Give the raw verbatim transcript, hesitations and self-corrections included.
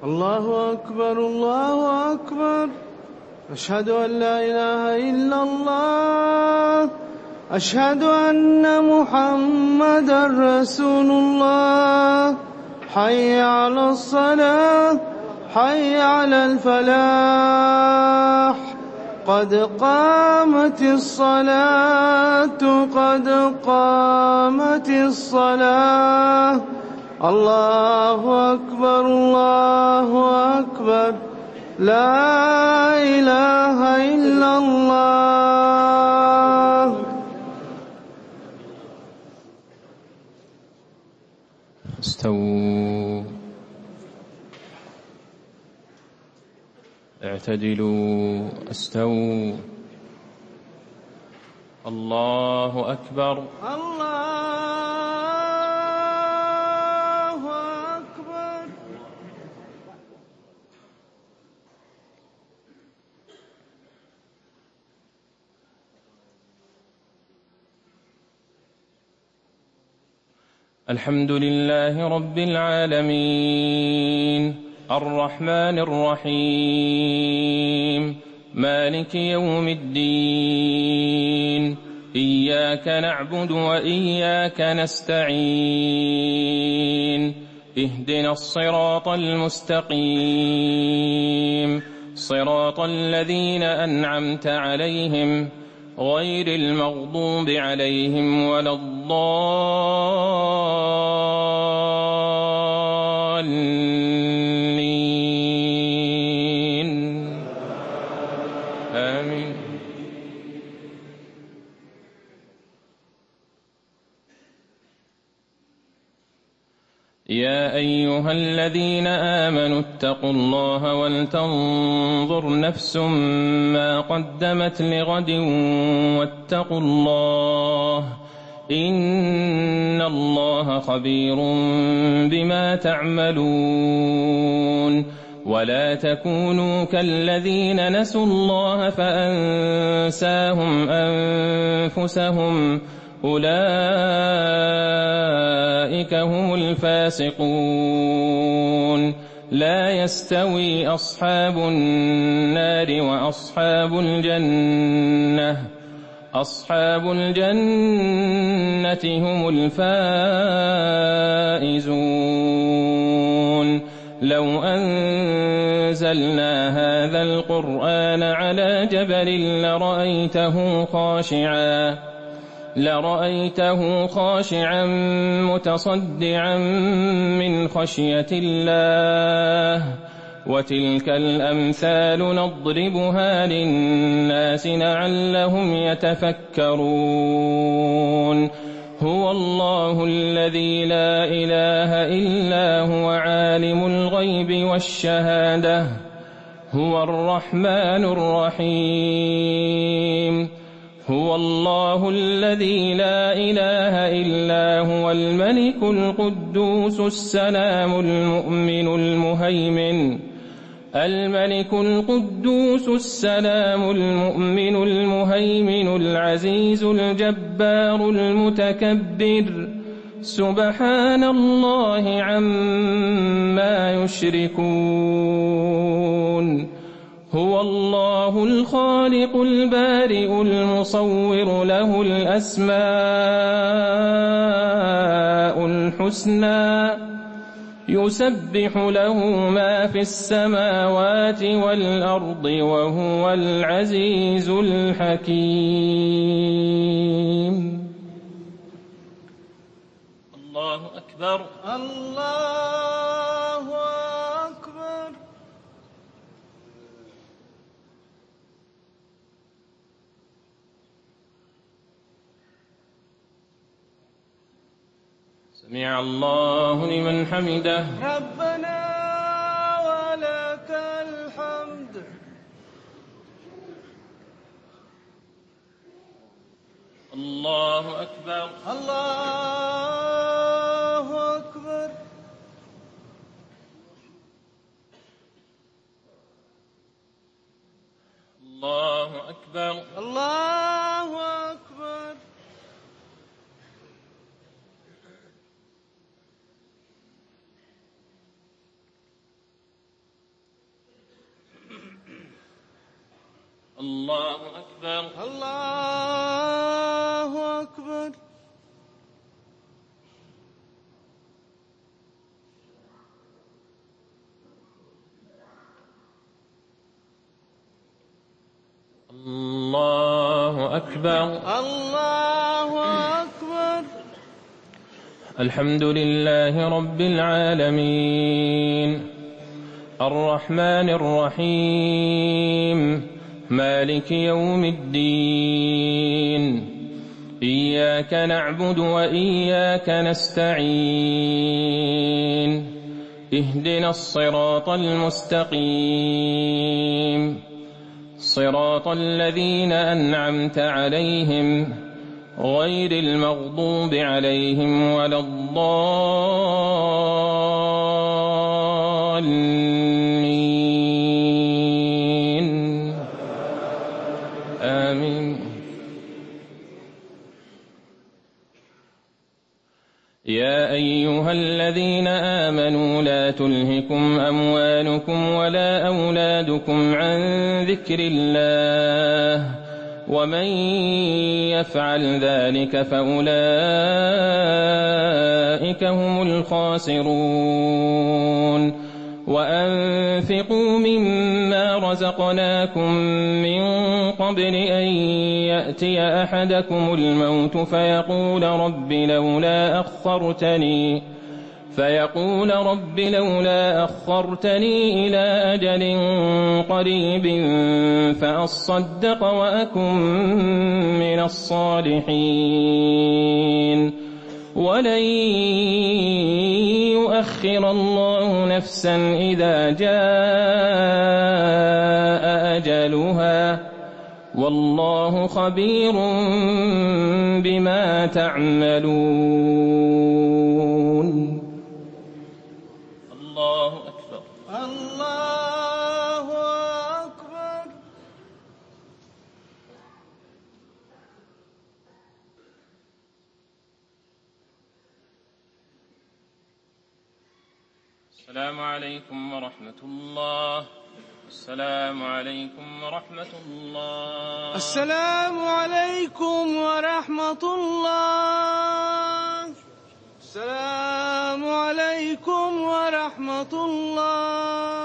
الله أكبر الله أكبر. أشهد أن لا إله إلا الله. أشهد أن محمدا رسول الله. حي على الصلاة حي على الفلاح. قد قامت الصلاة قد قامت الصلاة. الله أكبر الله أكبر. لا إله إلا الله. استووا اعتدلوا استووا. الله أكبر الله أكبر. الحمد لله رب العالمين الرحمن الرحيم مالك يوم الدين. إياك نعبد وإياك نستعين. اهدنا الصراط المستقيم صراط الذين أنعمت عليهم غير المغضوب عليهم ولا الضالين آمين. يا أيها الذين آمنوا اتقوا الله ولتنظر نفس ما قدمت لغد واتقوا الله إن الله خبير بما تعملون. ولا تكونوا كالذين نسوا الله فأنساهم أنفسهم أولئك هم الفاسقون. لا يستوي أصحاب النار وأصحاب الجنة أصحاب الجنة هم الفائزون. لو أنزلنا هذا القرآن على جبل لرأيته خاشعا لرأيته خاشعا متصدعا من خشية الله. وتلك الأمثال نضربها للناس لعلهم يتفكرون. هو الله الذي لا إله إلا هو عالم الغيب والشهادة هو الرحمن الرحيم. هو الله الذي لا إله إلا هو الملك القدوس السلام المؤمن المهيمن الملك القدوس السلام المؤمن المهيمن العزيز الجبار المتكبر. سبحان الله عما يشركون. هو الله الخالق البارئ المصور له الأسماء الحسنى يسبح له ما في السماوات والأرض وهو العزيز الحكيم. الله أكبر الله أكبر. سمع الله لمن حمده. ربنا ولك الحمد. الله أكبر الله أكبر. الله أكبر الله أكبر. الله أكبر. الله أكبر. الله أكبر. الله أكبر. الحمد لله رب العالمين الرحمن الرحيم مالك يوم الدين إياك نعبد وإياك نستعين اهدنا الصراط المستقيم صراط الذين أنعمت عليهم غير المغضوب عليهم ولا الضالين آمين. يا أيها الذين آمنوا لا تلهكم أموالكم ولا أولادكم عن ذكر الله ومن يفعل ذلك فأولئك هم الخاسرون. وأنفقوا مما رزقناكم من قبل أن يأتي أحدكم الموت فيقول رب لولا أخرتني فيقول رب لولا أخرتني إلى أجل قريب فأصدق وأكن من الصالحين ولن يؤخر الله نفسا إذا جاء أجلها والله خبير بما تعملون. الله أكبر. الله أكبر. السلام عليكم ورحمة الله. السلام عليكم ورحمة الله. السلام عليكم ورحمة الله. السلام عليكم ورحمة الله.